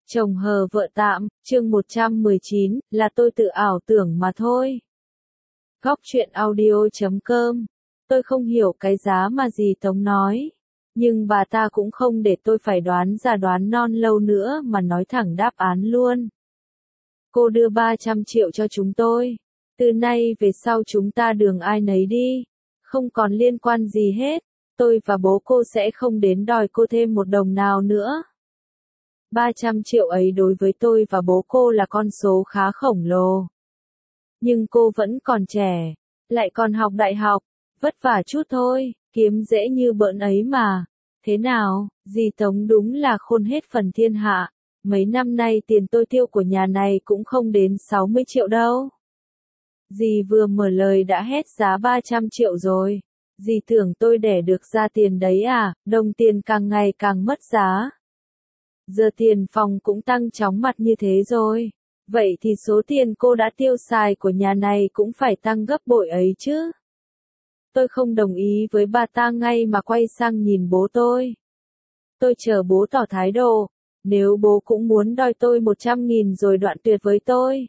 Chồng hờ vợ tạm, chương 119, là tôi tự ảo tưởng mà thôi. Góc truyện audio.com. Tôi không hiểu cái giá mà dì Tống nói. Nhưng bà ta cũng không để tôi phải đoán già đoán non lâu nữa mà nói thẳng đáp án luôn. Cô đưa 300 triệu cho chúng tôi. Từ nay về sau chúng ta đường ai nấy đi. Không còn liên quan gì hết. Tôi và bố cô sẽ không đến đòi cô thêm một đồng nào nữa. 300 triệu ấy đối với tôi và bố cô là con số khá khổng lồ. Nhưng cô vẫn còn trẻ, lại còn học đại học, vất vả chút thôi, kiếm dễ như bỡn ấy mà. Thế nào, dì Tống đúng là khôn hết phần thiên hạ, mấy năm nay tiền tôi tiêu của nhà này cũng không đến 60 triệu đâu. Dì vừa mở lời đã hét giá 300 triệu rồi. Dì tưởng tôi đẻ được ra tiền đấy à, đồng tiền càng ngày càng mất giá. Giờ tiền phòng cũng tăng chóng mặt như thế rồi. Vậy thì số tiền cô đã tiêu xài của nhà này cũng phải tăng gấp bội ấy chứ. Tôi không đồng ý với bà ta ngay mà quay sang nhìn bố tôi. Tôi chờ bố tỏ thái độ. Nếu bố cũng muốn đòi tôi 100.000 rồi đoạn tuyệt với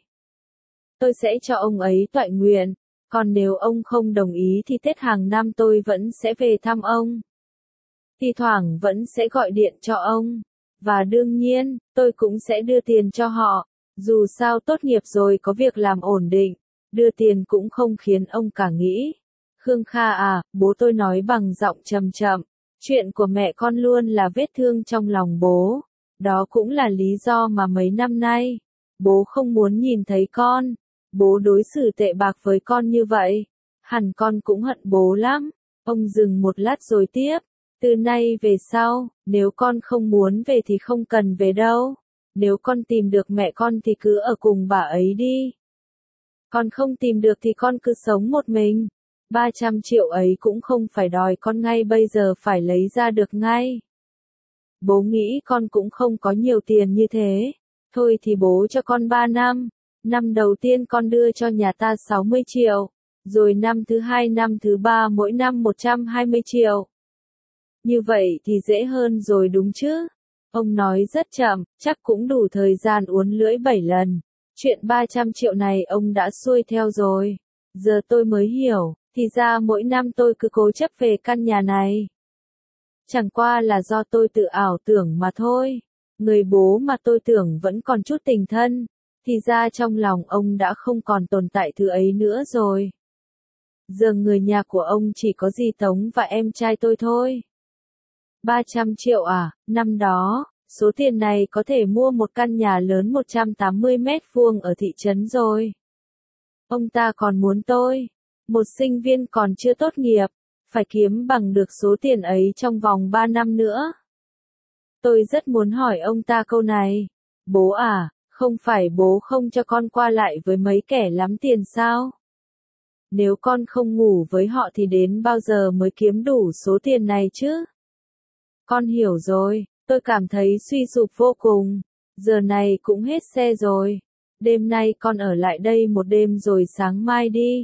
tôi sẽ cho ông ấy toại nguyện. Còn nếu ông không đồng ý thì Tết hàng năm tôi vẫn sẽ về thăm ông. Thi thoảng vẫn sẽ gọi điện cho ông. Và đương nhiên, tôi cũng sẽ đưa tiền cho họ. Dù sao tốt nghiệp rồi có việc làm ổn định. Đưa tiền cũng không khiến ông cả nghĩ. Khương Kha à, bố tôi nói bằng giọng trầm chậm. Chuyện của mẹ con luôn là vết thương trong lòng bố. Đó cũng là lý do mà mấy năm nay, bố không muốn nhìn thấy con. Bố đối xử tệ bạc với con như vậy. Hẳn con cũng hận bố lắm. Ông dừng một lát rồi tiếp. Từ nay về sau, nếu con không muốn về thì không cần về đâu. Nếu con tìm được mẹ con thì cứ ở cùng bà ấy đi. Con không tìm được thì con cứ sống một mình. 300 triệu ấy cũng không phải đòi con ngay bây giờ phải lấy ra được ngay. Bố nghĩ con cũng không có nhiều tiền như thế. Thôi thì bố cho con 3 năm. Năm đầu tiên con đưa cho nhà ta 60 triệu. Rồi năm thứ 2 năm thứ 3 mỗi năm 120 triệu. Như vậy thì dễ hơn rồi đúng chứ? Ông nói rất chậm, chắc cũng đủ thời gian uốn lưỡi 7 lần. Chuyện 300 triệu này ông đã xuôi theo rồi. Giờ tôi mới hiểu, thì ra mỗi năm tôi cứ cố chấp về căn nhà này. Chẳng qua là do tôi tự ảo tưởng mà thôi. Người bố mà tôi tưởng vẫn còn chút tình thân, thì ra trong lòng ông đã không còn tồn tại thứ ấy nữa rồi. Giờ người nhà của ông chỉ có dì Tống và em trai tôi thôi. 300 triệu à, năm đó, số tiền này có thể mua một căn nhà lớn 180 mét vuông ở thị trấn rồi. Ông ta còn muốn tôi, một sinh viên còn chưa tốt nghiệp, phải kiếm bằng được số tiền ấy trong vòng 3 năm nữa. Tôi rất muốn hỏi ông ta câu này. Bố à, không phải bố không cho con qua lại với mấy kẻ lắm tiền sao? Nếu con không ngủ với họ thì đến bao giờ mới kiếm đủ số tiền này chứ? Con hiểu rồi, tôi cảm thấy suy sụp vô cùng. Giờ này cũng hết xe rồi. Đêm nay con ở lại đây một đêm rồi sáng mai đi.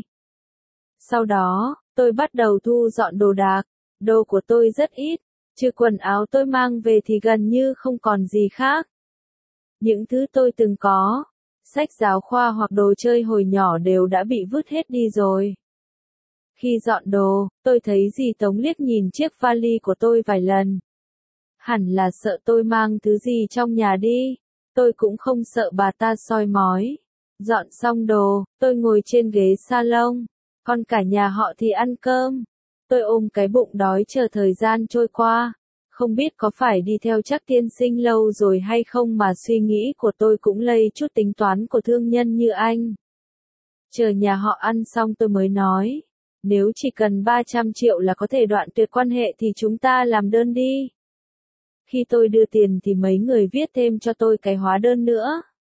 Sau đó, tôi bắt đầu thu dọn đồ đạc. Đồ của tôi rất ít, chứ quần áo tôi mang về thì gần như không còn gì khác. Những thứ tôi từng có, sách giáo khoa hoặc đồ chơi hồi nhỏ đều đã bị vứt hết đi rồi. Khi dọn đồ, tôi thấy dì Tống liếc nhìn chiếc vali của tôi vài lần. Hẳn là sợ tôi mang thứ gì trong nhà đi. Tôi cũng không sợ bà ta soi mói. Dọn xong đồ, tôi ngồi trên ghế salon. Còn cả nhà họ thì ăn cơm. Tôi ôm cái bụng đói chờ thời gian trôi qua. Không biết có phải đi theo Trác tiên sinh lâu rồi hay không mà suy nghĩ của tôi cũng lây chút tính toán của thương nhân như anh. Chờ nhà họ ăn xong tôi mới nói. Nếu chỉ cần 300 triệu là có thể đoạn tuyệt quan hệ thì chúng ta làm đơn đi. Khi tôi đưa tiền thì mấy người viết thêm cho tôi cái hóa đơn nữa.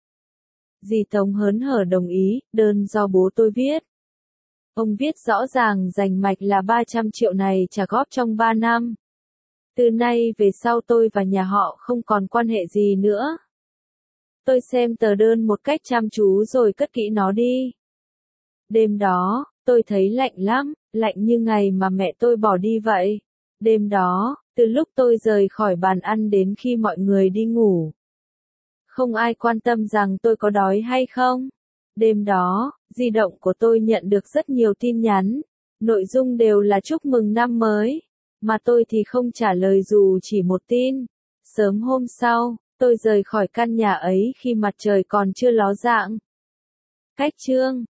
Dì Tống hớn hở đồng ý, đơn do bố tôi viết. Ông viết rõ ràng rành mạch là 300 triệu này trả góp trong 3 năm. Từ nay về sau tôi và nhà họ không còn quan hệ gì nữa. Tôi xem tờ đơn một cách chăm chú rồi cất kỹ nó đi. Đêm đó, tôi thấy lạnh lắm, lạnh như ngày mà mẹ tôi bỏ đi vậy. Đêm đó, từ lúc tôi rời khỏi bàn ăn đến khi mọi người đi ngủ. Không ai quan tâm rằng tôi có đói hay không. Đêm đó, di động của tôi nhận được rất nhiều tin nhắn. Nội dung đều là chúc mừng năm mới. Mà tôi thì không trả lời dù chỉ một tin. Sớm hôm sau, tôi rời khỏi căn nhà ấy khi mặt trời còn chưa ló dạng. Cách chương